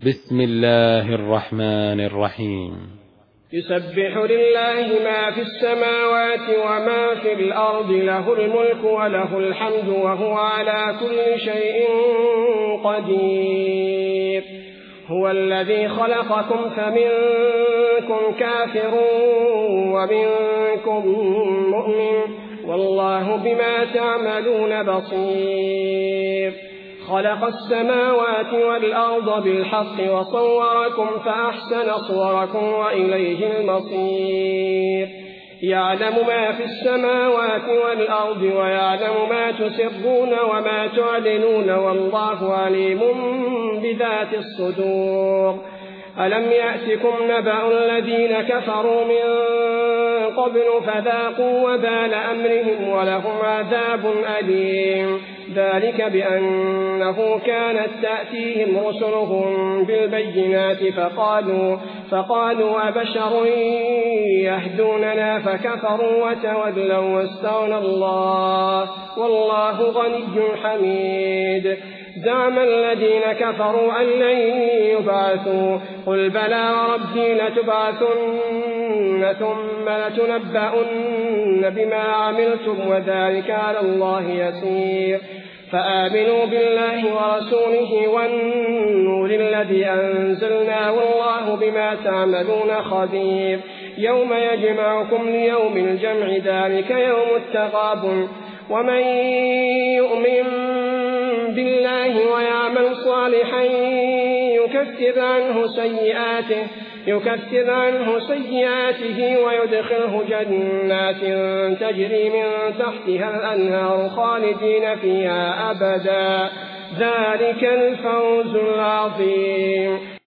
بسم الله الرحمن الرحيم. يسبح لله ما في السماوات وما في الأرض، له الملك وله الحمد وهو على كل شيء قدير. هو الذي خلقكم فمنكم كافر ومنكم مؤمن، والله بما تعملون بصير. خلق السماوات والأرض بالحق وصوركم فأحسن صوركم وإليه المصير. يعلم ما في السماوات والأرض ويعلم ما تسرون وما تعلنون، والله عليم بذات الصدور. ألم يأتكم نبأ الذين كفروا من قبل فذاقوا وبال أمرهم ولهم عذاب أليم. ذلك بأنه كانت تأتيهم رسلهم بالبينات فقالوا أبشر يهدوننا فكفروا وتولوا واستغنى الله والله غني حميد. زعم الذين كفروا أن لن يبعثوا، قل بلى وربي لتبعثن ثم لتنبؤن بما عملتم وذلك على الله يسير. فآمنوا بالله ورسوله والنور الذي أنزلنا والله بما تعملون خبير. يوم يجمعكم ليوم الجمع ذلك يوم التغابن. ومن يؤمن بالله ويعمل صالحا يكفر عنه سيئاته ويدخله جنات تجري من تحتها الأنهار خالدين فيها أبدا. ذلك الفوز العظيم.